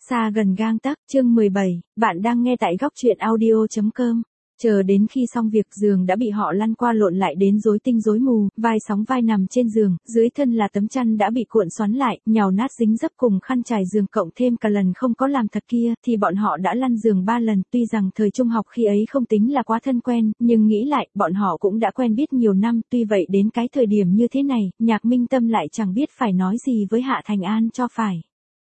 Xa gần gang tấc, chương 17, bạn đang nghe tại góc truyện audio.com. Chờ đến khi xong việc giường đã bị họ lăn qua lộn lại đến rối tinh rối mù, vai sóng vai nằm trên giường, dưới thân là tấm chăn đã bị cuộn xoắn lại, nhào nát dính dấp cùng khăn trải giường cộng thêm cả lần không có làm thật kia, thì bọn họ đã lăn giường 3 lần. Tuy rằng thời trung học khi ấy không tính là quá thân quen, nhưng nghĩ lại, bọn họ cũng đã quen biết nhiều năm. Tuy vậy đến cái thời điểm như thế này, Nhạc Minh Tâm lại chẳng biết phải nói gì với Hạ Thành An cho phải.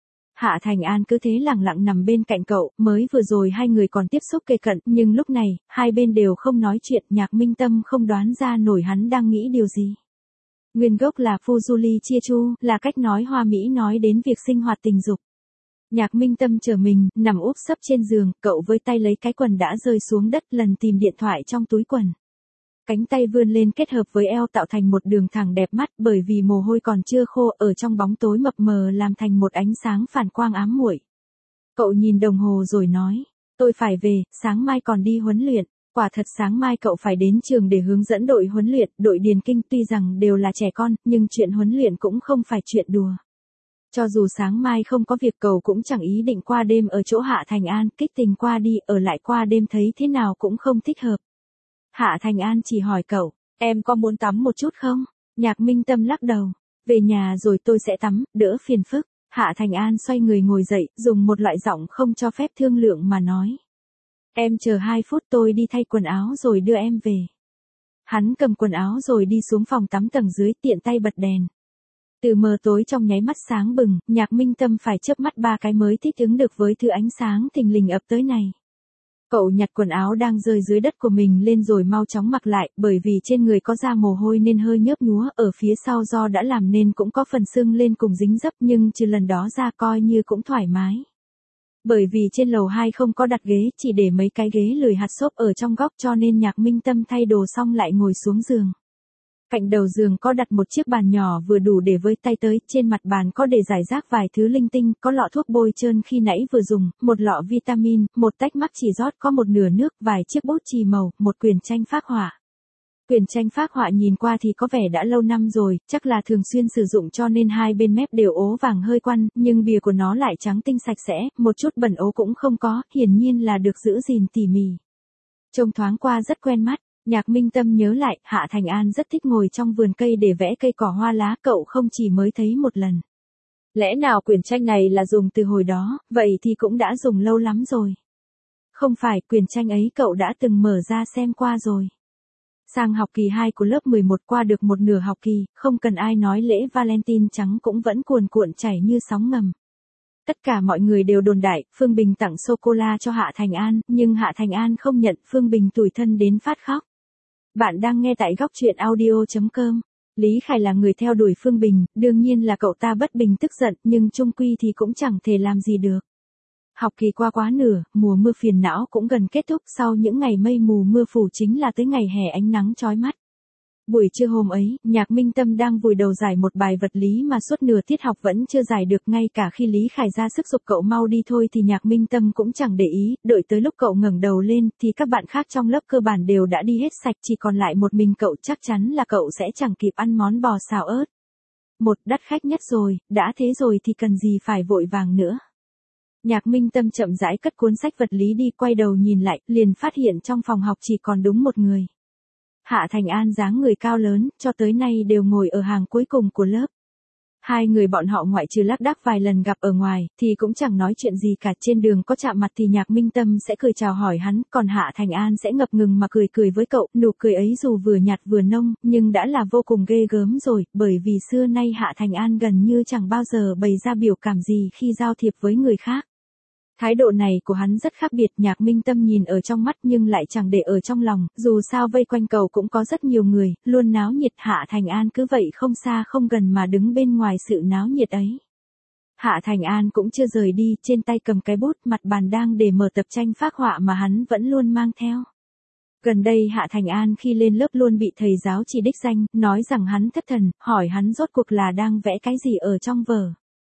Hạ Thành An cứ thế lặng lặng nằm bên cạnh cậu, mới vừa rồi hai người còn tiếp xúc kề cận, nhưng lúc này, hai bên đều không nói chuyện. Nhạc Minh Tâm không đoán ra nổi hắn đang nghĩ điều gì. Nguyên gốc là Fujuli chia chu, là cách nói Hoa Mỹ nói đến việc sinh hoạt tình dục. Nhạc Minh Tâm trở mình, nằm úp sấp trên giường, cậu với tay lấy cái quần đã rơi xuống đất, lần tìm điện thoại trong túi quần. Cánh tay vươn lên kết hợp với eo tạo thành một đường thẳng đẹp mắt, bởi vì mồ hôi còn chưa khô, ở trong bóng tối mập mờ làm thành một ánh sáng phản quang ám muội. Cậu nhìn đồng hồ rồi nói, tôi phải về, sáng mai còn đi huấn luyện. Quả thật sáng mai cậu phải đến trường để hướng dẫn đội huấn luyện, đội điền kinh. Tuy rằng đều là trẻ con, nhưng chuyện huấn luyện cũng không phải chuyện đùa. Cho dù sáng mai không có việc, cậu cũng chẳng ý định qua đêm ở chỗ Hạ Thành An, kích tình qua đi, ở lại qua đêm thấy thế nào cũng không thích hợp. Hạ Thành An chỉ hỏi cậu, em có muốn tắm một chút không? Nhạc Minh Tâm lắc đầu, về nhà rồi tôi sẽ tắm, đỡ phiền phức. Hạ Thành An xoay người ngồi dậy, dùng một loại giọng không cho phép thương lượng mà nói. Em chờ 2 phút, tôi đi thay quần áo rồi đưa em về. Hắn cầm quần áo rồi đi xuống phòng tắm tầng dưới, tiện tay bật đèn. Từ mờ tối trong nháy mắt sáng bừng, Nhạc Minh Tâm phải chớp mắt 3 cái mới thích ứng được với thứ ánh sáng thình lình ập tới này. Cậu nhặt quần áo đang rơi dưới đất của mình lên rồi mau chóng mặc lại, bởi vì trên người có ra mồ hôi nên hơi nhớp nhúa, ở phía sau do đã làm nên cũng có phần sưng lên cùng dính dấp, nhưng trừ lần đó ra coi như cũng thoải mái. Bởi vì trên lầu 2 không có đặt ghế, chỉ để mấy cái ghế lười hạt xốp ở trong góc, cho nên Nhạc Minh Tâm thay đồ xong lại ngồi xuống giường. Cạnh đầu giường có đặt một chiếc bàn nhỏ vừa đủ để với tay tới, trên mặt bàn có để rải rác vài thứ linh tinh, có lọ thuốc bôi trơn khi nãy vừa dùng, một lọ vitamin, một tách mắc chỉ rót có một nửa nước, vài chiếc bút chì màu, một quyển tranh phác họa. Quyển tranh phác họa nhìn qua thì có vẻ đã lâu năm rồi, chắc là thường xuyên sử dụng cho nên hai bên mép đều ố vàng hơi quăn, nhưng bìa của nó lại trắng tinh sạch sẽ, một chút bẩn ố cũng không có, hiển nhiên là được giữ gìn tỉ mỉ. Trông thoáng qua rất quen mắt. Nhạc Minh Tâm nhớ lại, Hạ Thành An rất thích ngồi trong vườn cây để vẽ cây cỏ hoa lá, cậu không chỉ mới thấy một lần. Lẽ nào quyển tranh này là dùng từ hồi đó, vậy thì cũng đã dùng lâu lắm rồi. Không phải, quyển tranh ấy cậu đã từng mở ra xem qua rồi. Sang học kỳ 2 của lớp 11 qua được một nửa học kỳ, không cần ai nói lễ Valentine trắng cũng vẫn cuồn cuộn chảy như sóng ngầm. Tất cả mọi người đều đồn đại, Phương Bình tặng sô-cô-la cho Hạ Thành An, nhưng Hạ Thành An không nhận, Phương Bình tủi thân đến phát khóc. Bạn đang nghe tại góc truyện audio.com. Lý Khải là người theo đuổi Phương Bình, đương nhiên là cậu ta bất bình tức giận, nhưng chung quy thì cũng chẳng thể làm gì được. Học kỳ qua quá nửa, mùa mưa phiền não cũng gần kết thúc, sau những ngày mây mù mưa phủ chính là tới ngày hè ánh nắng chói mắt. Buổi trưa hôm ấy, Nhạc Minh Tâm đang vùi đầu giải một bài vật lý mà suốt nửa tiết học vẫn chưa giải được, ngay cả khi Lý Khải ra sức giục cậu mau đi thôi thì Nhạc Minh Tâm cũng chẳng để ý, đợi tới lúc cậu ngẩng đầu lên thì các bạn khác trong lớp cơ bản đều đã đi hết sạch, chỉ còn lại một mình cậu, chắc chắn là cậu sẽ chẳng kịp ăn món bò xào ớt. Một, đắt khách nhất rồi, đã thế rồi thì cần gì phải vội vàng nữa. Nhạc Minh Tâm chậm rãi cất cuốn sách vật lý đi, quay đầu nhìn lại, liền phát hiện trong phòng học chỉ còn đúng một người. Hạ Thành An dáng người cao lớn, cho tới nay đều ngồi ở hàng cuối cùng của lớp. Hai người bọn họ ngoại trừ lác đác vài lần gặp ở ngoài, thì cũng chẳng nói chuyện gì cả, trên đường có chạm mặt thì Nhạc Minh Tâm sẽ cười chào hỏi hắn, còn Hạ Thành An sẽ ngập ngừng mà cười với cậu, nụ cười ấy dù vừa nhạt vừa nông, nhưng đã là vô cùng ghê gớm rồi, bởi vì xưa nay Hạ Thành An gần như chẳng bao giờ bày ra biểu cảm gì khi giao thiệp với người khác. Thái độ này của hắn rất khác biệt, Nhạc Minh Tâm nhìn ở trong mắt nhưng lại chẳng để ở trong lòng, dù sao vây quanh cậu cũng có rất nhiều người, luôn náo nhiệt. Hạ Thành An cứ vậy không xa không gần mà đứng bên ngoài sự náo nhiệt ấy. Hạ Thành An cũng chưa rời đi, trên tay cầm cái bút, mặt bàn đang để mở tập tranh phác họa mà hắn vẫn luôn mang theo. Gần đây Hạ Thành An khi lên lớp luôn bị thầy giáo chỉ đích danh, nói rằng hắn thất thần, hỏi hắn rốt cuộc là đang vẽ cái gì ở trong vở.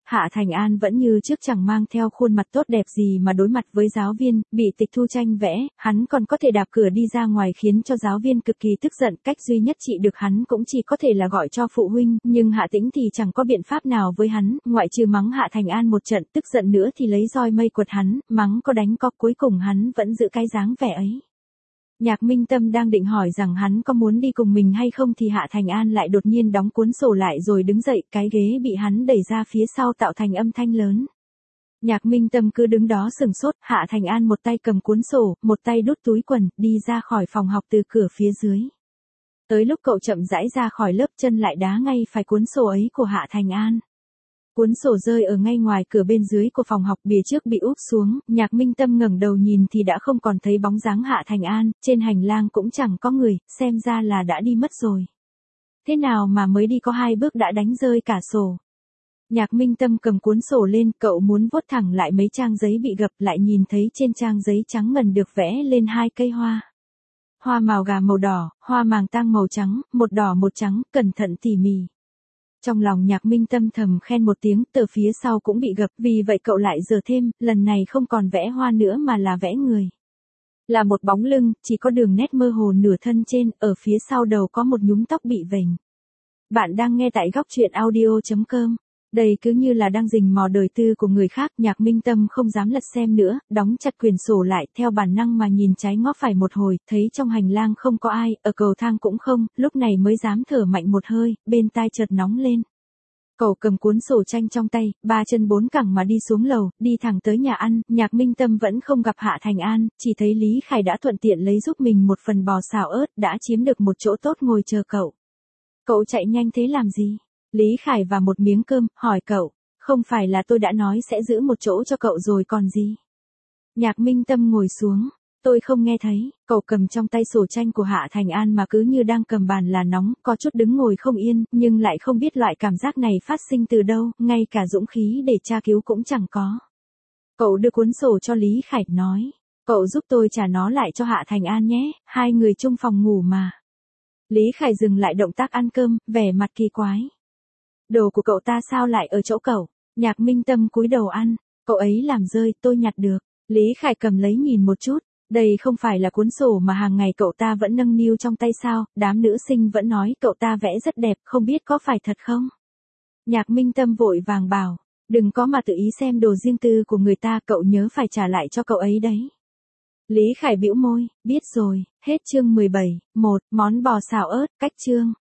Hạ Thành An vẫn như trước chẳng mang theo khuôn mặt tốt đẹp gì mà đối mặt với giáo viên, bị tịch thu tranh vẽ, hắn còn có thể đạp cửa đi ra ngoài khiến cho giáo viên cực kỳ tức giận, cách duy nhất trị được hắn cũng chỉ có thể là gọi cho phụ huynh, nhưng Hạ Tĩnh thì chẳng có biện pháp nào với hắn, ngoại trừ mắng Hạ Thành An một trận, tức giận nữa thì lấy roi mây quật hắn, mắng có đánh có, cuối cùng hắn vẫn giữ cái dáng vẻ ấy. Nhạc Minh Tâm đang định hỏi rằng hắn có muốn đi cùng mình hay không thì Hạ Thành An lại đột nhiên đóng cuốn sổ lại rồi đứng dậy, cái ghế bị hắn đẩy ra phía sau tạo thành âm thanh lớn. Nhạc Minh Tâm cứ đứng đó sừng sốt, Hạ Thành An một tay cầm cuốn sổ, một tay đút túi quần, đi ra khỏi phòng học từ cửa phía dưới. Tới lúc cậu chậm rãi ra khỏi lớp, chân lại đá ngay phải cuốn sổ ấy của Hạ Thành An. Cuốn sổ rơi ở ngay ngoài cửa bên dưới của phòng học, bìa trước bị úp xuống, Nhạc Minh Tâm ngẩng đầu nhìn thì đã không còn thấy bóng dáng Hạ Thành An, trên hành lang cũng chẳng có người, xem ra là đã đi mất rồi. Thế nào mà mới đi có 2 bước đã đánh rơi cả sổ. Nhạc Minh Tâm cầm cuốn sổ lên, cậu muốn vuốt thẳng lại mấy trang giấy bị gập, lại nhìn thấy trên trang giấy trắng ngần được vẽ lên 2 cây hoa. Hoa màu gà màu đỏ, hoa màng tang màu trắng, một đỏ một trắng, cẩn thận tỉ mỉ. Trong lòng Nhạc Minh Tâm thầm khen một tiếng, tờ phía sau cũng bị gập, vì vậy cậu lại dở thêm, lần này không còn vẽ hoa nữa mà là vẽ người. Là một bóng lưng, chỉ có đường nét mơ hồ nửa thân trên, ở phía sau đầu có một nhúm tóc bị vểnh. Bạn đang nghe tại góc truyện audio.com. Đây cứ như là đang rình mò đời tư của người khác, Nhạc Minh Tâm không dám lật xem nữa, đóng chặt quyển sổ lại, theo bản năng mà nhìn trái ngó phải một hồi, thấy trong hành lang không có ai, ở cầu thang cũng không, lúc này mới dám thở mạnh một hơi, bên tai chợt nóng lên. Cậu cầm cuốn sổ tranh trong tay, 3 chân 4 cẳng mà đi xuống lầu, đi thẳng tới nhà ăn, Nhạc Minh Tâm vẫn không gặp Hạ Thành An, chỉ thấy Lý Khải đã thuận tiện lấy giúp mình một phần bò xào ớt, đã chiếm được một chỗ tốt ngồi chờ cậu. Cậu chạy nhanh thế làm gì? Lý Khải và một miếng cơm, hỏi cậu, không phải là tôi đã nói sẽ giữ một chỗ cho cậu rồi còn gì? Nhạc Minh Tâm ngồi xuống, tôi không nghe thấy, cậu cầm trong tay sổ tranh của Hạ Thành An mà cứ như đang cầm bàn là nóng, có chút đứng ngồi không yên, nhưng lại không biết loại cảm giác này phát sinh từ đâu, ngay cả dũng khí để tra cứu cũng chẳng có. Cậu đưa cuốn sổ cho Lý Khải, nói, cậu giúp tôi trả nó lại cho Hạ Thành An nhé, 2 người chung phòng ngủ mà. Lý Khải dừng lại động tác ăn cơm, vẻ mặt kỳ quái. Đồ của cậu ta sao lại ở chỗ cậu? Nhạc Minh Tâm cúi đầu ăn, cậu ấy làm rơi, tôi nhặt được. Lý Khải cầm lấy nhìn một chút, đây không phải là cuốn sổ mà hàng ngày cậu ta vẫn nâng niu trong tay sao, đám nữ sinh vẫn nói cậu ta vẽ rất đẹp, không biết có phải thật không? Nhạc Minh Tâm vội vàng bảo, đừng có mà tự ý xem đồ riêng tư của người ta, cậu nhớ phải trả lại cho cậu ấy đấy. Lý Khải bĩu môi, biết rồi, hết chương 17, 1, món bò xào ớt, cách chương.